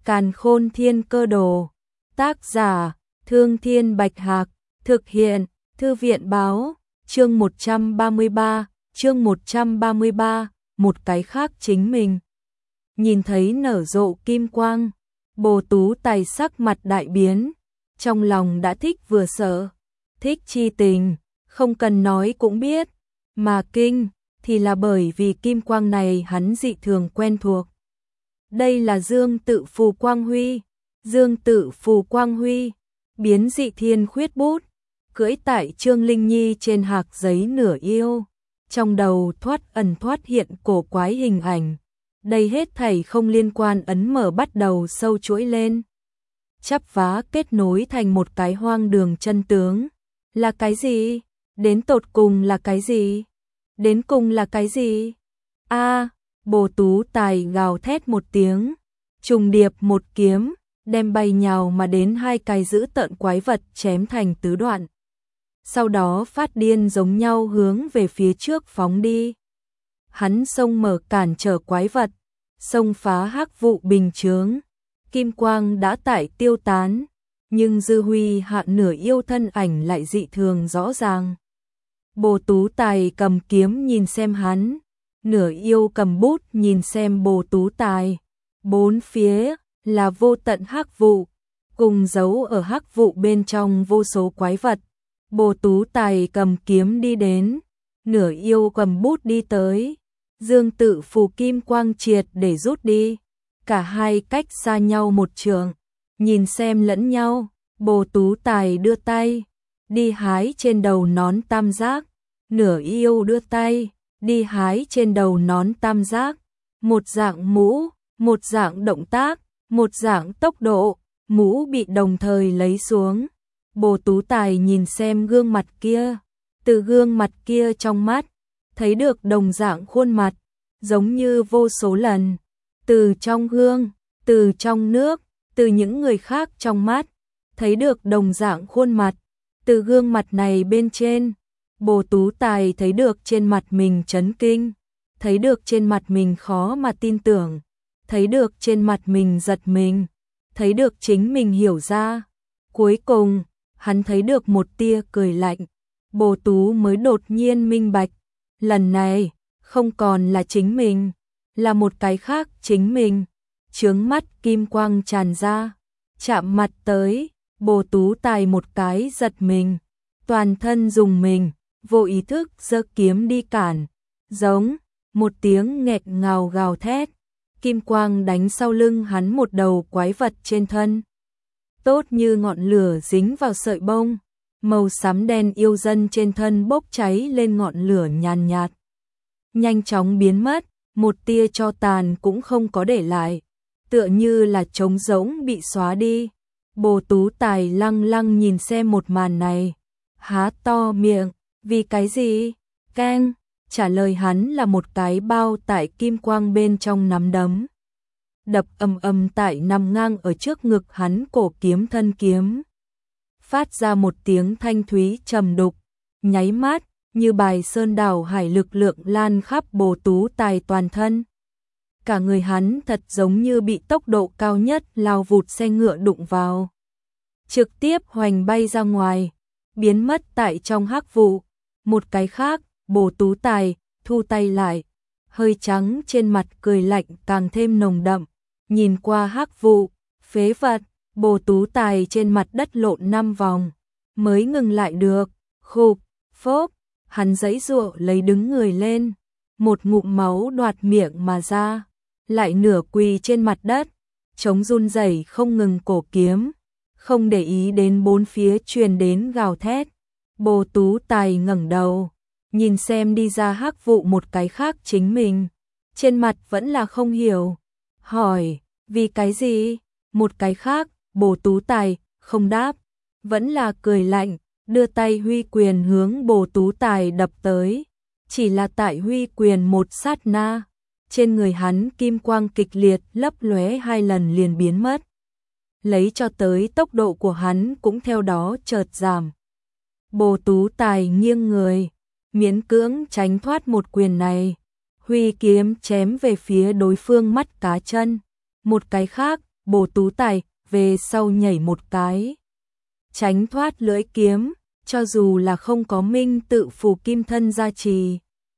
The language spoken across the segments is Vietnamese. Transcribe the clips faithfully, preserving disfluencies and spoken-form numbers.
Càn Khôn Thiên Cơ Đồ. Tác giả: Thương Thiên Bạch Hạc. Thực hiện: Thư viện báo. Chương một trăm ba mươi ba, chương một trăm ba mươi ba, một cái khác chính mình. Nhìn thấy nở rộ kim quang, Bồ Tú Tài sắc mặt đại biến, trong lòng đã thích vừa sợ, thích chi tình, không cần nói cũng biết, mà kinh thì là bởi vì kim quang này hắn dị thường quen thuộc. Đây là Dương Tự Phù Quang Huy, Dương Tự Phù Quang Huy, biến dị thiên khuyết bút, cưỡi tại Trương Linh Nhi trên hạc giấy nửa yêu, trong đầu thoát ẩn thoát hiện cổ quái hình ảnh. Đây hết thảy không liên quan ấn mở bắt đầu sâu chuỗi lên, chắp vá kết nối thành một cái hoang đường chân tướng. Là cái gì? Đến tột cùng là cái gì? Đến cùng là cái gì? A, à, Bồ Tú Tài gào thét một tiếng, trùng điệp một kiếm, đem bay nhào mà đến hai cái dữ tợn quái vật chém thành tứ đoạn. Sau đó phát điên giống nhau hướng về phía trước phóng đi. Hắn xông mở cản trở quái vật, xông phá hắc vụ bình chướng, kim quang đã tải tiêu tán, nhưng dư huy hạ nửa yêu thân ảnh lại dị thường rõ ràng. Bồ Tú Tài cầm kiếm nhìn xem hắn, nửa yêu cầm bút nhìn xem Bồ Tú Tài. Bốn phía là vô tận hắc vụ, cùng giấu ở hắc vụ bên trong vô số quái vật. Bồ Tú Tài cầm kiếm đi đến, nửa yêu cầm bút đi tới. Dương Tự Phù kim quang triệt để rút đi, cả hai cách xa nhau một trượng, nhìn xem lẫn nhau. Bồ Tú Tài đưa tay đi hái trên đầu nón tam giác, nửa yêu đưa tay đi hái trên đầu nón tam giác. Một dạng mũ, một dạng động tác, một dạng tốc độ, mũ bị đồng thời lấy xuống. Bồ Tú Tài nhìn xem gương mặt kia, từ gương mặt kia trong mắt thấy được đồng dạng khuôn mặt, giống như vô số lần, từ trong gương, từ trong nước, từ những người khác trong mắt, thấy được đồng dạng khuôn mặt. Từ gương mặt này bên trên, Bồ Tú Tài thấy được trên mặt mình chấn kinh, thấy được trên mặt mình khó mà tin tưởng, thấy được trên mặt mình giật mình, thấy được chính mình hiểu ra. Cuối cùng, hắn thấy được một tia cười lạnh. Bồ Tú mới đột nhiên minh bạch, lần này không còn là chính mình, là một cái khác chính mình. Chướng mắt kim quang tràn ra, chạm mặt tới, Bồ Tú Tài một cái giật mình, toàn thân dùng mình, vô ý thức giơ kiếm đi cản. Giống một tiếng nghẹt ngào gào thét, kim quang đánh sau lưng hắn một đầu quái vật trên thân. Tốt như ngọn lửa dính vào sợi bông, màu xám đen yêu dân trên thân bốc cháy lên ngọn lửa nhàn nhạt, nhanh chóng biến mất, một tia tro tàn cũng không có để lại, tựa như là trống rỗng bị xóa đi. Bồ Tú Tài lăng lăng nhìn xem một màn này, há to miệng, vì cái gì? Keng, trả lời hắn là một cái bao tải kim quang bên trong nắm đấm, đập ầm ầm tại nằm ngang ở trước ngực hắn cổ kiếm thân kiếm, phát ra một tiếng thanh thúy trầm đục, nháy mắt như bài sơn đảo hải lực lượng lan khắp Bồ Tú Tài toàn thân. Cả người hắn thật giống như bị tốc độ cao nhất lao vụt xe ngựa đụng vào, trực tiếp hoành bay ra ngoài, biến mất tại trong hắc vụ. Một cái khác, Bồ Tú Tài thu tay lại, hơi trắng trên mặt cười lạnh càng thêm nồng đậm, nhìn qua hắc vụ, phế vật. Bồ Tú Tài trên mặt đất lộn năm vòng, mới ngừng lại được. Khục, phốp, hắn giãy giụa lấy đứng người lên, một ngụm máu đoạt miệng mà ra, lại nửa quỳ trên mặt đất, chống run rẩy không ngừng cổ kiếm, không để ý đến bốn phía truyền đến gào thét. Bồ Tú Tài ngẩng đầu, nhìn xem đi ra hắc vụ một cái khác chính mình, trên mặt vẫn là không hiểu, hỏi, vì cái gì? Một cái khác, Bồ Tú Tài không đáp, vẫn là cười lạnh, đưa tay huy quyền hướng Bồ Tú Tài đập tới. Chỉ là tại huy quyền một sát na, trên người hắn kim quang kịch liệt lấp lóe hai lần liền biến mất, lấy cho tới tốc độ của hắn cũng theo đó chợt giảm. Bồ Tú Tài nghiêng người, miễn cưỡng tránh thoát một quyền này, huy kiếm chém về phía đối phương mắt cá chân. Một cái khác, Bồ Tú Tài về sau nhảy một cái, tránh thoát lưỡi kiếm, cho dù là không có Minh Tự Phù kim thân gia trì.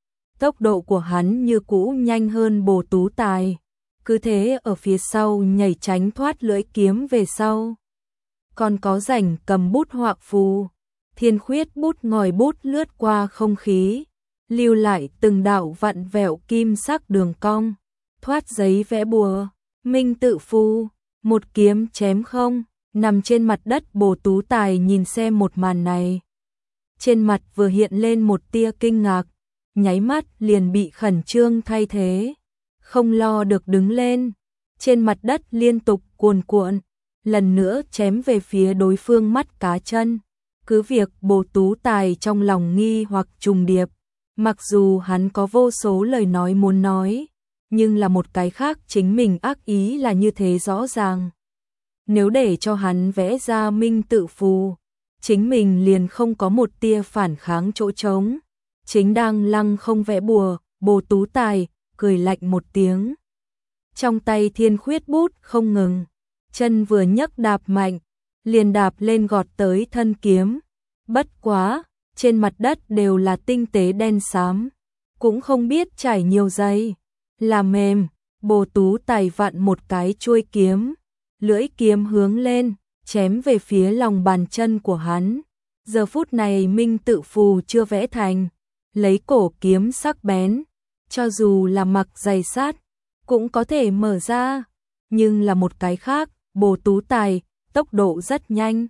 Tốc độ của hắn như cũ nhanh hơn Bồ Tú Tài, cứ thế ở phía sau nhảy tránh thoát lưỡi kiếm về sau. Còn có rảnh cầm bút họa phù, thiên khuyết bút ngòi bút lướt qua không khí, lưu lại từng đạo vặn vẹo kim sắc đường cong, thoát giấy vẽ bùa. Minh Tự Phù, một kiếm chém không, nằm trên mặt đất. Bồ Tú Tài nhìn xem một màn này, trên mặt vừa hiện lên một tia kinh ngạc, nháy mắt liền bị khẩn trương thay thế, không lo được đứng lên, trên mặt đất liên tục cuồn cuộn, lần nữa chém về phía đối phương mắt cá chân. Cứ việc Bồ Tú Tài trong lòng nghi hoặc trùng điệp, mặc dù hắn có vô số lời nói muốn nói, nhưng là một cái khác chính mình ác ý là như thế rõ ràng. Nếu để cho hắn vẽ ra Minh Tự Phù, chính mình liền không có một tia phản kháng chỗ trống. Chính đang lăng không vẽ bùa, Bồ Tú Tài cười lạnh một tiếng. Trong tay thiên khuyết bút không ngừng, chân vừa nhấc đạp mạnh, liền đạp lên gọt tới thân kiếm. Bất quá, trên mặt đất đều là tinh tế đen xám, cũng không biết trải nhiều giây, là mềm. Bồ Tú Tài vặn một cái chuôi kiếm, lưỡi kiếm hướng lên, chém về phía lòng bàn chân của hắn. Giờ phút này Minh Tự Phù chưa vẽ thành, lấy cổ kiếm sắc bén, cho dù là mặc giày sát, cũng có thể mở ra. Nhưng là một cái khác, Bồ Tú Tài, tốc độ rất nhanh,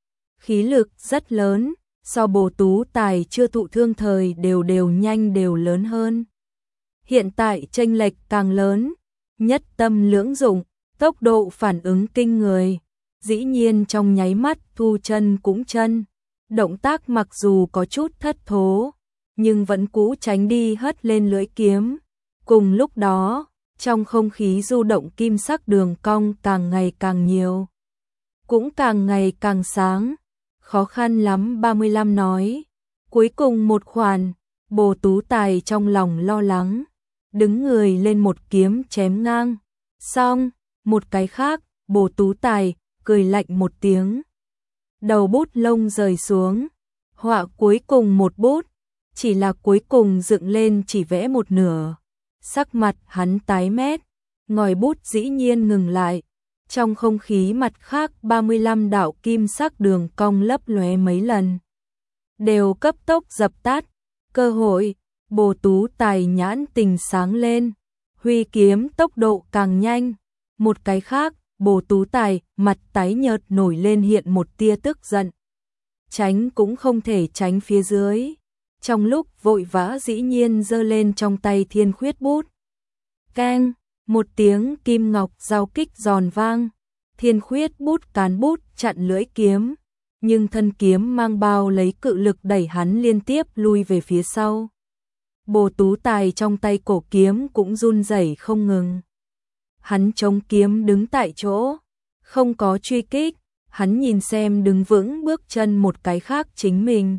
khí lực rất lớn, so Bồ Tú Tài chưa thụ thương thời đều đều nhanh đều lớn hơn. Hiện tại chênh lệch càng lớn, nhất tâm lưỡng dụng, tốc độ phản ứng kinh người, dĩ nhiên trong nháy mắt thu chân cũng chân. Động tác mặc dù có chút thất thố, nhưng vẫn cũ tránh đi hất lên lưỡi kiếm. Cùng lúc đó, trong không khí du động kim sắc đường cong càng ngày càng nhiều, cũng càng ngày càng sáng. Khó khăn lắm ba mươi lăm nói, cuối cùng một khoản. Bồ Tú Tài trong lòng lo lắng, đứng người lên một kiếm chém ngang. Xong, một cái khác, Bồ Tú Tài cười lạnh một tiếng, đầu bút lông rời xuống, họa cuối cùng một bút, chỉ là cuối cùng dựng lên chỉ vẽ một nửa. Sắc mặt hắn tái mét, ngòi bút dĩ nhiên ngừng lại. Trong không khí mặt khác ba mươi lăm đạo kim sắc đường cong lấp lóe mấy lần, đều cấp tốc dập tắt. Cơ hội, Bồ Tú Tài nhãn tình sáng lên, huy kiếm tốc độ càng nhanh. Một cái khác, Bồ Tú Tài mặt tái nhợt nổi lên hiện một tia tức giận, tránh cũng không thể tránh phía dưới. Trong lúc vội vã dĩ nhiên giơ lên trong tay thiên khuyết bút. Keng, một tiếng kim ngọc giao kích giòn vang, thiên khuyết bút cán bút chặn lưỡi kiếm, nhưng thân kiếm mang bao lấy cự lực đẩy hắn liên tiếp lui về phía sau. Bồ Tú Tài trong tay cổ kiếm cũng run rẩy không ngừng. Hắn chống kiếm đứng tại chỗ, không có truy kích, hắn nhìn xem đứng vững bước chân một cái khác chính mình.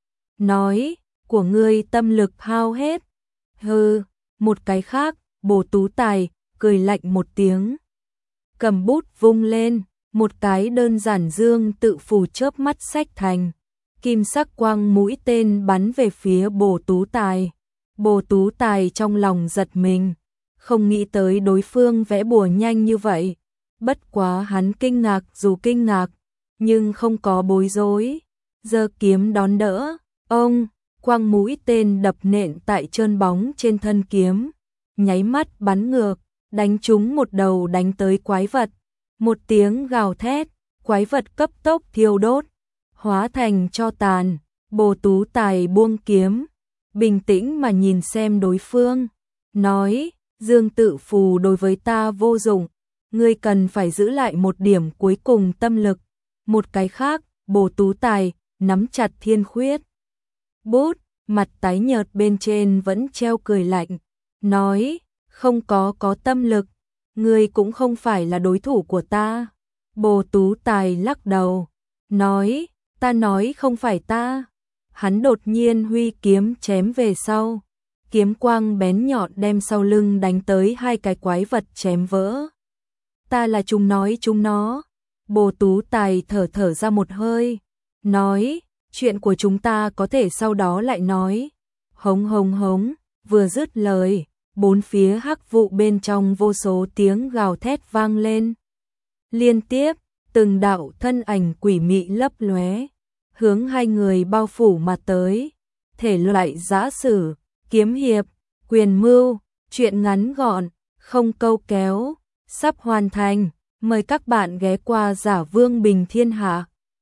Nói, của ngươi tâm lực hao hết. Hừ, một cái khác, Bồ Tú Tài cười lạnh một tiếng, cầm bút vung lên, một cái đơn giản Dương Tự Phù chớp mắt xách thành, kim sắc quang mũi tên bắn về phía Bồ Tú Tài. Bồ Tú Tài trong lòng giật mình, không nghĩ tới đối phương vẽ bùa nhanh như vậy. Bất quá hắn kinh ngạc dù kinh ngạc, nhưng không có bối rối, giơ kiếm đón đỡ. Ông, quang mũi tên đập nện tại trơn bóng trên thân kiếm, nháy mắt bắn ngược, đánh trúng một đầu đánh tới quái vật. Một tiếng gào thét, quái vật cấp tốc thiêu đốt, hóa thành tro tàn. Bồ Tú Tài buông kiếm, bình tĩnh mà nhìn xem đối phương, nói, Dương Tự Phù đối với ta vô dụng, ngươi cần phải giữ lại một điểm cuối cùng tâm lực. Một cái khác, Bồ Tú Tài nắm chặt thiên khuyết bút, mặt tái nhợt bên trên vẫn treo cười lạnh, nói, không có có tâm lực, ngươi cũng không phải là đối thủ của ta. Bồ Tú Tài lắc đầu, nói, ta nói không phải ta. Hắn đột nhiên huy kiếm chém về sau, kiếm quang bén nhọn đem sau lưng đánh tới hai cái quái vật chém vỡ. ta là chúng nói chúng nó. Bồ Tú Tài thở thở ra một hơi, nói, chuyện của chúng ta có thể sau đó lại nói. Hống hống hống, vừa dứt lời, bốn phía hắc vụ bên trong vô số tiếng gào thét vang lên. Liên tiếp, từng đạo thân ảnh quỷ mị lấp lóe, hướng hai người bao phủ mà tới. Thể loại giã sử, kiếm hiệp, quyền mưu, truyện ngắn gọn, không câu kéo, sắp hoàn thành. Mời các bạn ghé qua Giả Vương Bình Thiên Hạ.